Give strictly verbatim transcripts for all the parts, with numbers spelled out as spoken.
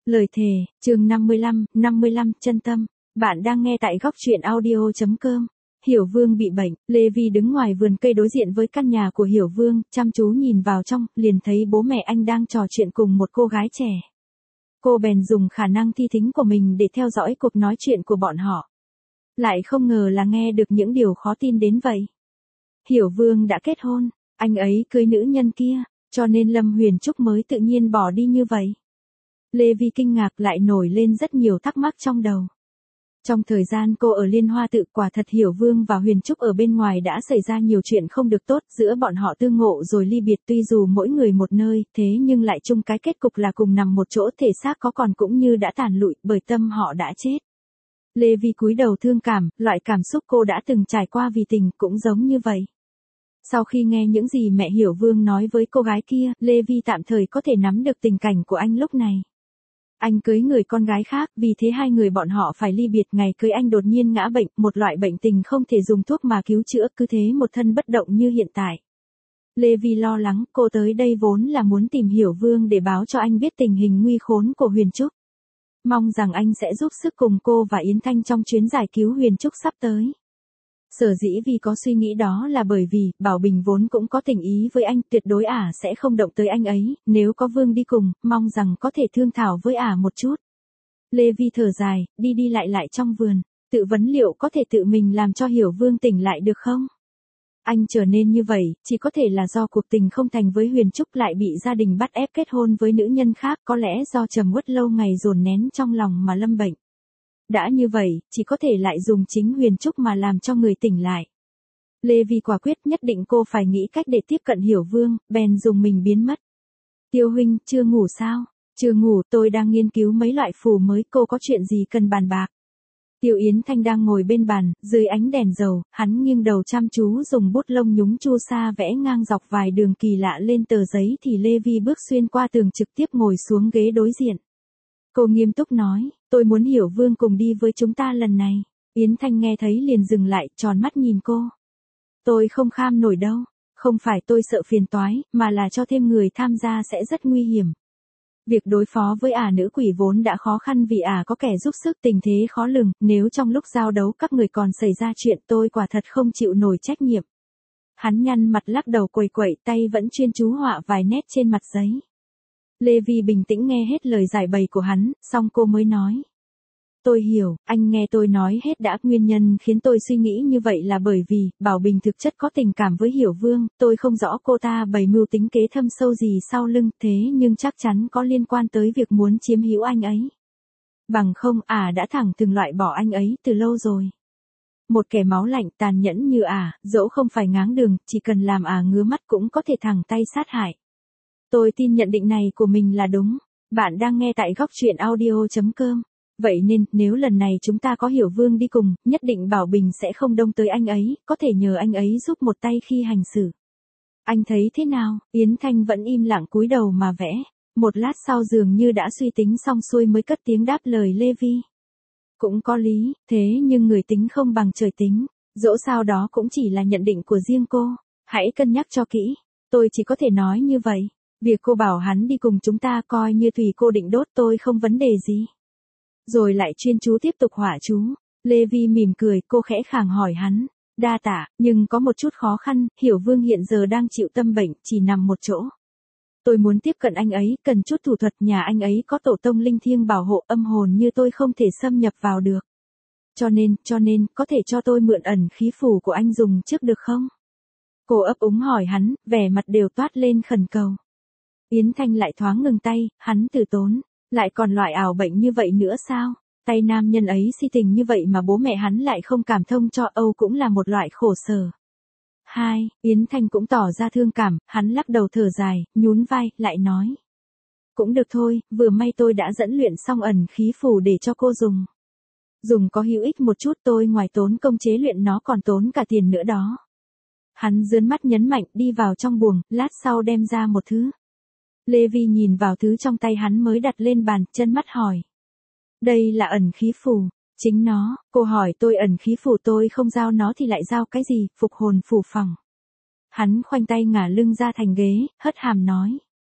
Lời thề, chương năm mươi lăm, năm mươi lăm, chân tâm. Bạn đang nghe tại góc truyện audio chấm com. Hiểu Vương bị bệnh, Lê Vi đứng ngoài vườn cây đối diện với căn nhà của Hiểu Vương, chăm chú nhìn vào trong, liền thấy bố mẹ anh đang trò chuyện cùng một cô gái trẻ. Cô bèn dùng khả năng thi thính của mình để theo dõi cuộc nói chuyện của bọn họ. Lại không ngờ là nghe được những điều khó tin đến vậy. Hiểu Vương đã kết hôn, anh ấy cưới nữ nhân kia, cho nên Lâm Huyền Trúc mới tự nhiên bỏ đi như vậy. Lê Vi kinh ngạc lại nổi lên rất nhiều thắc mắc trong đầu. Trong thời gian cô ở Liên Hoa Tự, quả thật Hiểu Vương và Huyền Trúc ở bên ngoài đã xảy ra nhiều chuyện không được tốt, giữa bọn họ tương ngộ rồi ly biệt, tuy dù mỗi người một nơi, thế nhưng lại chung cái kết cục là cùng nằm một chỗ, thể xác có còn cũng như đã tàn lụi, bởi tâm họ đã chết. Lê Vi cúi đầu thương cảm, loại cảm xúc cô đã từng trải qua vì tình cũng giống như vậy. Sau khi nghe những gì mẹ Hiểu Vương nói với cô gái kia, Lê Vi tạm thời có thể nắm được tình cảnh của anh lúc này. Anh cưới người con gái khác, vì thế hai người bọn họ phải ly biệt. Ngày cưới anh đột nhiên ngã bệnh, một loại bệnh tình không thể dùng thuốc mà cứu chữa, cứ thế một thân bất động như hiện tại. Lê Vi lo lắng, cô tới đây vốn là muốn tìm Hiểu Vương để báo cho anh biết tình hình nguy khốn của Huyền Trúc. Mong rằng anh sẽ giúp sức cùng cô và Yến Thanh trong chuyến giải cứu Huyền Trúc sắp tới. Sở dĩ vì có suy nghĩ đó là bởi vì, Bảo Bình vốn cũng có tình ý với anh, tuyệt đối ả sẽ không động tới anh ấy, nếu có Vương đi cùng, mong rằng có thể thương thảo với ả một chút. Lê Vi thở dài, đi đi lại lại trong vườn, tự vấn liệu có thể tự mình làm cho Hiểu Vương tỉnh lại được không? Anh trở nên như vậy, chỉ có thể là do cuộc tình không thành với Huyền Trúc, lại bị gia đình bắt ép kết hôn với nữ nhân khác, có lẽ do trầm uất lâu ngày dồn nén trong lòng mà lâm bệnh. Đã như vậy, chỉ có thể lại dùng chính Huyền Trúc mà làm cho người tỉnh lại. Lê Vi quả quyết nhất định cô phải nghĩ cách để tiếp cận Hiểu Vương, bèn dùng mình biến mất. Tiêu huynh, chưa ngủ sao? Chưa ngủ, tôi đang nghiên cứu mấy loại phù mới, cô có chuyện gì cần bàn bạc? Tiêu Yến Thanh đang ngồi bên bàn, dưới ánh đèn dầu, hắn nghiêng đầu chăm chú dùng bút lông nhúng chu sa vẽ ngang dọc vài đường kỳ lạ lên tờ giấy, thì Lê Vi bước xuyên qua tường trực tiếp ngồi xuống ghế đối diện. Cô nghiêm túc nói, tôi muốn Hiểu Vương cùng đi với chúng ta lần này. Yến Thanh nghe thấy liền dừng lại, tròn mắt nhìn cô. Tôi không kham nổi đâu, không phải tôi sợ phiền toái, mà là cho thêm người tham gia sẽ rất nguy hiểm. Việc đối phó với ả nữ quỷ vốn đã khó khăn vì ả có kẻ giúp sức, tình thế khó lường, nếu trong lúc giao đấu các người còn xảy ra chuyện, tôi quả thật không chịu nổi trách nhiệm. Hắn nhăn mặt lắc đầu quẩy quẩy, tay vẫn chuyên chú họa vài nét trên mặt giấy. Lê Vi bình tĩnh nghe hết lời giải bày của hắn, xong cô mới nói. Tôi hiểu, anh nghe tôi nói hết đã, nguyên nhân khiến tôi suy nghĩ như vậy là bởi vì, Bảo Bình thực chất có tình cảm với Hiểu Vương, tôi không rõ cô ta bày mưu tính kế thâm sâu gì sau lưng, thế nhưng chắc chắn có liên quan tới việc muốn chiếm hữu anh ấy. Bằng không, ả đã thẳng thừng loại bỏ anh ấy từ lâu rồi. Một kẻ máu lạnh tàn nhẫn như ả, dẫu không phải ngáng đường, chỉ cần làm ả ngứa mắt cũng có thể thẳng tay sát hại. Tôi tin nhận định này của mình là đúng. Bạn đang nghe tại góc truyện audio chấm com. Vậy nên, nếu lần này chúng ta có Hiểu Vương đi cùng, nhất định Bảo Bình sẽ không đông tới anh ấy, có thể nhờ anh ấy giúp một tay khi hành xử. Anh thấy thế nào? Yến Thanh vẫn im lặng cúi đầu mà vẽ. Một lát sau dường như đã suy tính xong xuôi mới cất tiếng đáp lời Lê Vi. Cũng có lý, thế nhưng người tính không bằng trời tính. Dẫu sao đó cũng chỉ là nhận định của riêng cô. Hãy cân nhắc cho kỹ. Tôi chỉ có thể nói như vậy. Việc cô bảo hắn đi cùng chúng ta coi như tùy cô định đốt, tôi không vấn đề gì. Rồi lại chuyên chú tiếp tục họa chú. Lê Vi mỉm cười, cô khẽ khàng hỏi hắn. Đa tạ, nhưng có một chút khó khăn, Hiểu Vương hiện giờ đang chịu tâm bệnh, chỉ nằm một chỗ. Tôi muốn tiếp cận anh ấy, cần chút thủ thuật, nhà anh ấy có tổ tông linh thiêng bảo hộ, âm hồn như tôi không thể xâm nhập vào được. Cho nên, cho nên, có thể cho tôi mượn ẩn khí phù của anh dùng trước được không? Cô ấp úng hỏi hắn, vẻ mặt đều toát lên khẩn cầu. Yến Thanh lại thoáng ngừng tay, hắn từ tốn. Lại còn loại ảo bệnh như vậy nữa sao? Tay nam nhân ấy si tình như vậy mà bố mẹ hắn lại không cảm thông cho, Âu cũng là một loại khổ sở. Hai, Yến Thanh cũng tỏ ra thương cảm, hắn lắc đầu thở dài, nhún vai, lại nói. Cũng được thôi, vừa may tôi đã dẫn luyện xong ẩn khí phù để cho cô dùng. Dùng có hữu ích một chút, tôi ngoài tốn công chế luyện nó còn tốn cả tiền nữa đó. Hắn giương mắt nhấn mạnh, đi vào trong buồng, lát sau đem ra một thứ. Lê Vi nhìn vào thứ trong tay hắn mới đặt lên bàn, chân mắt hỏi. Đây là ẩn khí phù. Chính nó, cô hỏi tôi ẩn khí phù tôi không giao nó thì lại giao cái gì, phục hồn phù phẳng. Hắn khoanh tay ngả lưng ra thành ghế, hất hàm nói.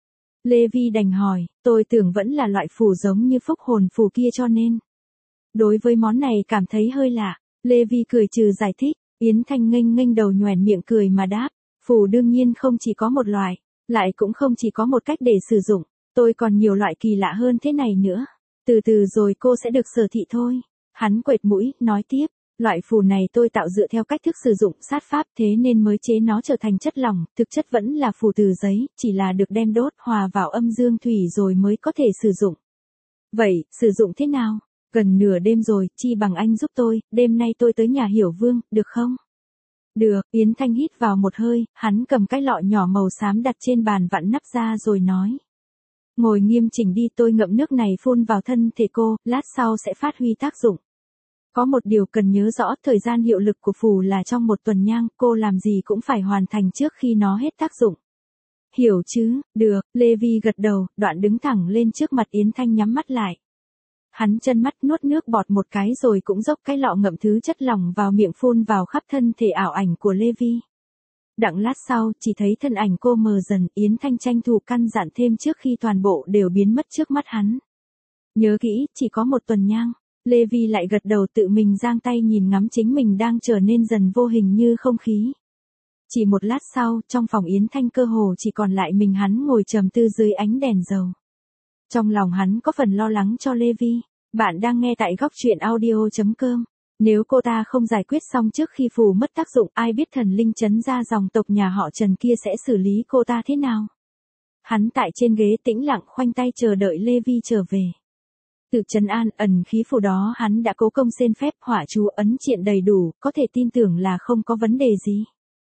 Lê Vi đành hỏi, tôi tưởng vẫn là loại phù giống như phúc hồn phù kia cho nên. Đối với món này cảm thấy hơi lạ, Lê Vi cười trừ giải thích, Yến Thanh nghênh nghênh đầu nhoẻn miệng cười mà đáp, phù đương nhiên không chỉ có một loại, lại cũng không chỉ có một cách để sử dụng, tôi còn nhiều loại kỳ lạ hơn thế này nữa. Từ từ rồi cô sẽ được sở thị thôi. Hắn quệt mũi, nói tiếp, loại phù này tôi tạo dựa theo cách thức sử dụng sát pháp thế nên mới chế nó trở thành chất lỏng, thực chất vẫn là phù từ giấy, chỉ là được đem đốt hòa vào âm dương thủy rồi mới có thể sử dụng. Vậy, sử dụng thế nào? Gần nửa đêm rồi, chi bằng anh giúp tôi, đêm nay tôi tới nhà Hiểu Vương, được không? Được, Yến Thanh hít vào một hơi, hắn cầm cái lọ nhỏ màu xám đặt trên bàn vặn nắp ra rồi nói. Ngồi nghiêm chỉnh đi, tôi ngậm nước này phun vào thân thể cô, lát sau sẽ phát huy tác dụng. Có một điều cần nhớ rõ, thời gian hiệu lực của phù là trong một tuần nhang, cô làm gì cũng phải hoàn thành trước khi nó hết tác dụng. Hiểu chứ, được, Lê Vi gật đầu, đoạn đứng thẳng lên trước mặt Yến Thanh nhắm mắt lại. Hắn chân mắt nuốt nước bọt một cái rồi cũng dốc cái lọ ngậm thứ chất lỏng vào miệng phun vào khắp thân thể ảo ảnh của Lê Vi. Đặng lát sau, chỉ thấy thân ảnh cô mờ dần, Yến Thanh tranh thủ căn dặn thêm trước khi toàn bộ đều biến mất trước mắt hắn. Nhớ kỹ, chỉ có một tuần nhang. Lê Vi lại gật đầu tự mình giang tay nhìn ngắm chính mình đang trở nên dần vô hình như không khí. Chỉ một lát sau, trong phòng Yến Thanh cơ hồ chỉ còn lại mình hắn ngồi trầm tư dưới ánh đèn dầu. Trong lòng hắn có phần lo lắng cho Lê Vi. Bạn đang nghe tại góc truyện audio chấm com. Nếu cô ta không giải quyết xong trước khi phù mất tác dụng, ai biết thần linh trấn ra dòng tộc nhà họ Trần kia sẽ xử lý cô ta thế nào? Hắn tại trên ghế tĩnh lặng khoanh tay chờ đợi Lê Vi trở về. Tự trấn an, ẩn khí phù đó hắn đã cố công xin phép, hỏa chú ấn triện đầy đủ, có thể tin tưởng là không có vấn đề gì.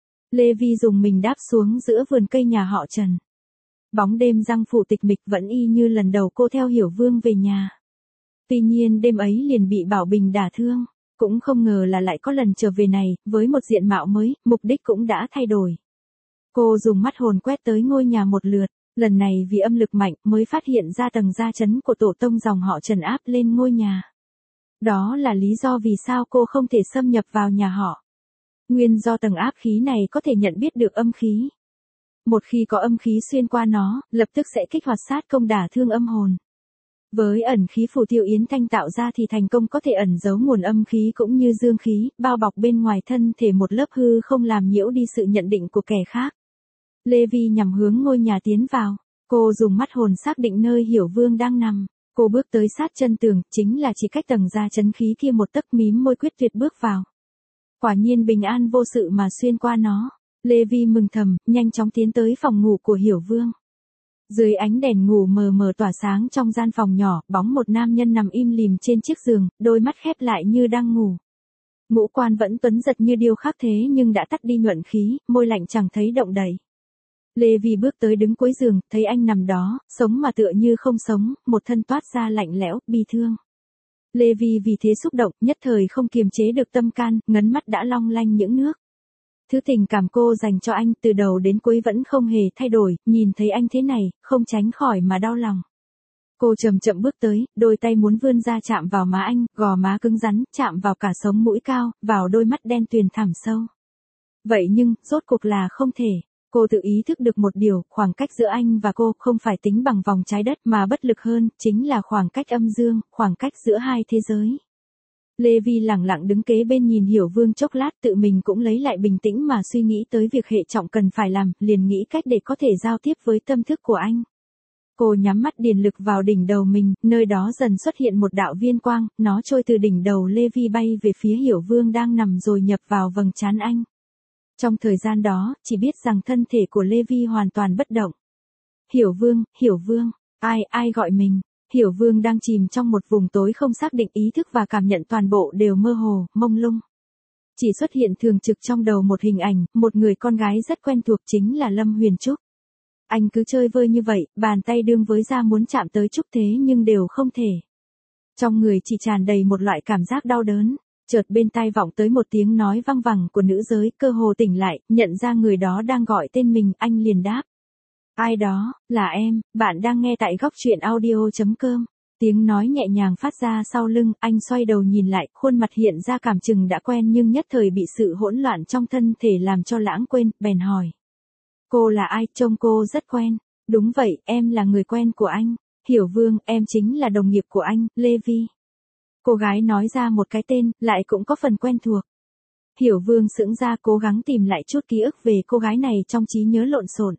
Lê Vi dùng mình đáp xuống giữa vườn cây nhà họ Trần. Bóng đêm giăng phủ tịch mịch vẫn y như lần đầu cô theo Hiểu Vương về nhà. Tuy nhiên đêm ấy liền bị Bảo Bình đả thương, cũng không ngờ là lại có lần trở về này, với một diện mạo mới, mục đích cũng đã thay đổi. Cô dùng mắt hồn quét tới ngôi nhà một lượt, lần này vì âm lực mạnh mới phát hiện ra tầng gia trấn của tổ tông dòng họ Trần áp lên ngôi nhà. Đó là lý do vì sao cô không thể xâm nhập vào nhà họ. Nguyên do tầng áp khí này có thể nhận biết được âm khí. Một khi có âm khí xuyên qua nó, lập tức sẽ kích hoạt sát công đả thương âm hồn. Với ẩn khí phù Tiêu Yến Thanh tạo ra thì thành công có thể ẩn giấu nguồn âm khí cũng như dương khí, bao bọc bên ngoài thân thể một lớp hư không làm nhiễu đi sự nhận định của kẻ khác. Lê Vi nhằm hướng ngôi nhà tiến vào, cô dùng mắt hồn xác định nơi Hiểu Vương đang nằm, cô bước tới sát chân tường, chính là chỉ cách tầng gia trấn khí kia một tấc, mím môi quyết tuyệt bước vào. Quả nhiên bình an vô sự mà xuyên qua nó. Lê Vi mừng thầm, nhanh chóng tiến tới phòng ngủ của Hiểu Vương. Dưới ánh đèn ngủ mờ mờ tỏa sáng trong gian phòng nhỏ, bóng một nam nhân nằm im lìm trên chiếc giường, đôi mắt khép lại như đang ngủ. Ngũ quan vẫn tuấn giật như điêu khắc thế nhưng đã tắt đi nhuận khí, môi lạnh chẳng thấy động đậy. Lê Vi bước tới đứng cuối giường, thấy anh nằm đó, sống mà tựa như không sống, một thân toát ra lạnh lẽo, bi thương. Lê Vi vì thế xúc động, nhất thời không kiềm chế được tâm can, ngấn mắt đã long lanh những nước. Thứ tình cảm cô dành cho anh từ đầu đến cuối vẫn không hề thay đổi, nhìn thấy anh thế này, không tránh khỏi mà đau lòng. Cô chậm chậm bước tới, đôi tay muốn vươn ra chạm vào má anh, gò má cứng rắn, chạm vào cả sống mũi cao, vào đôi mắt đen tuyền thẳm sâu. Vậy nhưng, rốt cuộc là không thể. Cô tự ý thức được một điều, khoảng cách giữa anh và cô không phải tính bằng vòng trái đất mà bất lực hơn, chính là khoảng cách âm dương, khoảng cách giữa hai thế giới. Lê Vi lặng lặng đứng kế bên nhìn Hiểu Vương chốc lát, tự mình cũng lấy lại bình tĩnh mà suy nghĩ tới việc hệ trọng cần phải làm, liền nghĩ cách để có thể giao tiếp với tâm thức của anh. Cô nhắm mắt điền lực vào đỉnh đầu mình, nơi đó dần xuất hiện một đạo viên quang, nó trôi từ đỉnh đầu Lê Vi bay về phía Hiểu Vương đang nằm rồi nhập vào vầng trán anh. Trong thời gian đó, chỉ biết rằng thân thể của Lê Vi hoàn toàn bất động. Hiểu Vương, Hiểu Vương, ai, ai gọi mình? Hiểu Vương đang chìm trong một vùng tối không xác định, ý thức và cảm nhận toàn bộ đều mơ hồ, mông lung. Chỉ xuất hiện thường trực trong đầu một hình ảnh, một người con gái rất quen thuộc chính là Lâm Huyền Trúc. Anh cứ chơi vơi như vậy, bàn tay đương với ra muốn chạm tới Trúc thế nhưng đều không thể. Trong người chỉ tràn đầy một loại cảm giác đau đớn, chợt bên tai vọng tới một tiếng nói văng vẳng của nữ giới, cơ hồ tỉnh lại, nhận ra người đó đang gọi tên mình, anh liền đáp. Ai đó, là em, bạn đang nghe tại góc truyện audio chấm com. Tiếng nói nhẹ nhàng phát ra sau lưng, anh xoay đầu nhìn lại, khuôn mặt hiện ra cảm chừng đã quen nhưng nhất thời bị sự hỗn loạn trong thân thể làm cho lãng quên, bèn hỏi. Cô là ai, trông cô rất quen. Đúng vậy, em là người quen của anh. Hiểu Vương, em chính là đồng nghiệp của anh, Lê Vi. Cô gái nói ra một cái tên, lại cũng có phần quen thuộc. Hiểu Vương sững ra cố gắng tìm lại chút ký ức về cô gái này trong trí nhớ lộn xộn.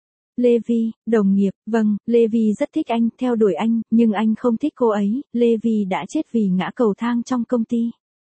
Lê Vi, đồng nghiệp, vâng, Lê Vi rất thích anh, theo đuổi anh, nhưng anh không thích cô ấy, Lê Vi đã chết vì ngã cầu thang trong công ty.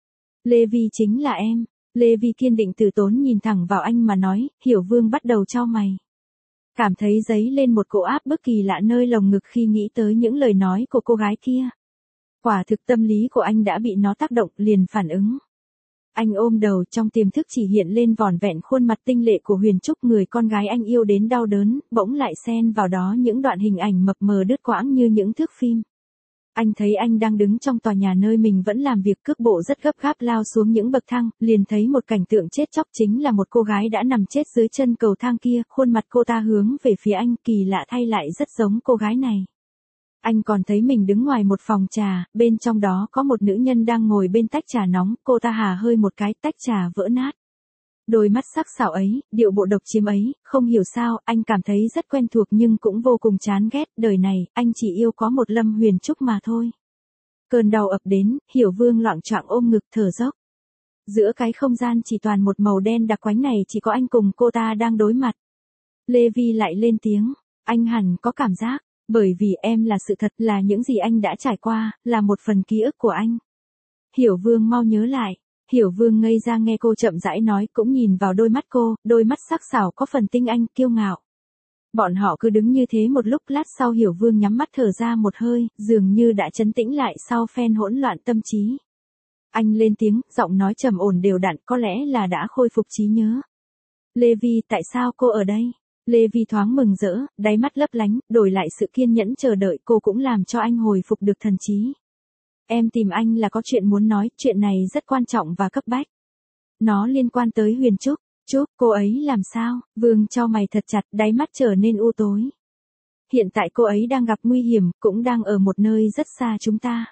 Lê Vi chính là em. Lê Vi kiên định từ tốn nhìn thẳng vào anh mà nói, Hiểu Vương bắt đầu chau mày. Cảm thấy dấy lên một cỗ áp bức kỳ lạ nơi lồng ngực khi nghĩ tới những lời nói của cô gái kia. Quả thực tâm lý của anh đã bị nó tác động, liền phản ứng. Anh ôm đầu, trong tiềm thức chỉ hiện lên vỏn vẹn khuôn mặt tinh lệ của Huyền Trúc, người con gái anh yêu đến đau đớn, bỗng lại xen vào đó những đoạn hình ảnh mập mờ đứt quãng như những thước phim. Anh thấy anh đang đứng trong tòa nhà nơi mình vẫn làm việc, cước bộ rất gấp gáp lao xuống những bậc thang, liền thấy một cảnh tượng chết chóc, chính là một cô gái đã nằm chết dưới chân cầu thang kia, khuôn mặt cô ta hướng về phía anh, kỳ lạ thay lại rất giống cô gái này. Anh còn thấy mình đứng ngoài một phòng trà, bên trong đó có một nữ nhân đang ngồi bên tách trà nóng, cô ta hà hơi một cái, tách trà vỡ nát. Đôi mắt sắc sảo ấy, điệu bộ độc chiếm ấy, không hiểu sao, anh cảm thấy rất quen thuộc nhưng cũng vô cùng chán ghét, đời này, anh chỉ yêu có một Lâm Huyền Trúc mà thôi. Cơn đau ập đến, Hiểu Vương loạng choạng ôm ngực thở dốc. Giữa cái không gian chỉ toàn một màu đen đặc quánh này chỉ có anh cùng cô ta đang đối mặt. Lê Vi lại lên tiếng, anh hẳn có cảm giác, bởi vì em là sự thật, là những gì anh đã trải qua, là một phần ký ức của anh. Hiểu Vương mau nhớ lại. Hiểu Vương ngây ra nghe cô chậm rãi nói, cũng nhìn vào đôi mắt cô, đôi mắt sắc sảo có phần tinh anh, kiêu ngạo. Bọn họ cứ đứng như thế một lúc, lát sau Hiểu Vương nhắm mắt thở ra một hơi, dường như đã trấn tĩnh lại sau phen hỗn loạn tâm trí. Anh lên tiếng, giọng nói trầm ổn đều đặn, có lẽ là đã khôi phục trí nhớ. Lê Vi, tại sao cô ở đây? Lê Vi thoáng mừng rỡ, đáy mắt lấp lánh, đổi lại sự kiên nhẫn chờ đợi, cô cũng làm cho anh hồi phục được thần trí. Em tìm anh là có chuyện muốn nói, chuyện này rất quan trọng và cấp bách. Nó liên quan tới Huyền Trúc. Trúc, cô ấy làm sao? Vương chau mày thật chặt, đáy mắt trở nên u tối. Hiện tại cô ấy đang gặp nguy hiểm, cũng đang ở một nơi rất xa chúng ta.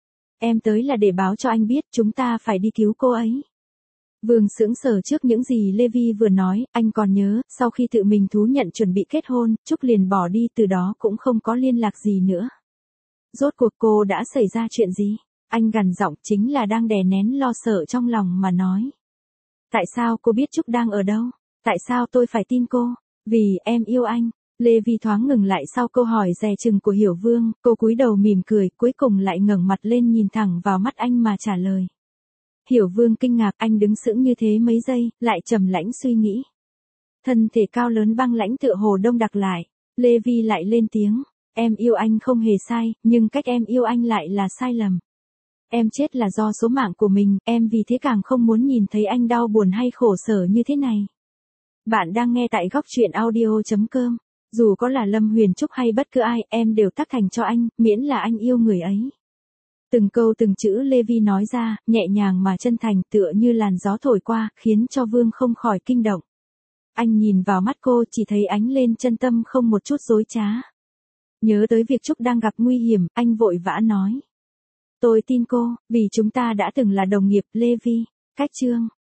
Em tới là để báo cho anh biết, chúng ta phải đi cứu cô ấy. Vương sững sờ trước những gì Lê Vi vừa nói, anh còn nhớ, sau khi tự mình thú nhận chuẩn bị kết hôn, Trúc liền bỏ đi, từ đó cũng không có liên lạc gì nữa. Rốt cuộc cô đã xảy ra chuyện gì? Anh gằn giọng, chính là đang đè nén lo sợ trong lòng mà nói. Tại sao cô biết Trúc đang ở đâu? Tại sao tôi phải tin cô? Vì em yêu anh. Lê Vi thoáng ngừng lại sau câu hỏi dè chừng của Hiểu Vương, cô cúi đầu mỉm cười, cuối cùng lại ngẩng mặt lên nhìn thẳng vào mắt anh mà trả lời. Hiểu Vương kinh ngạc, anh đứng sững như thế mấy giây, lại trầm lãnh suy nghĩ. Thân thể cao lớn băng lãnh tựa hồ đông đặc lại. Lê Vi lại lên tiếng. Em yêu anh không hề sai, nhưng cách em yêu anh lại là sai lầm. Em chết là do số mạng của mình, em vì thế càng không muốn nhìn thấy anh đau buồn hay khổ sở như thế này. Bạn đang nghe tại góc truyện audio chấm com. Dù có là Lâm Huyền Trúc hay bất cứ ai, em đều tác thành cho anh, miễn là anh yêu người ấy. Từng câu từng chữ Lê Vi nói ra, nhẹ nhàng mà chân thành, tựa như làn gió thổi qua, khiến cho Vương không khỏi kinh động. Anh nhìn vào mắt cô, chỉ thấy ánh lên chân tâm không một chút dối trá. Nhớ tới việc Trúc đang gặp nguy hiểm, anh vội vã nói. Tôi tin cô, vì chúng ta đã từng là đồng nghiệp, Lê Vi. Cách chương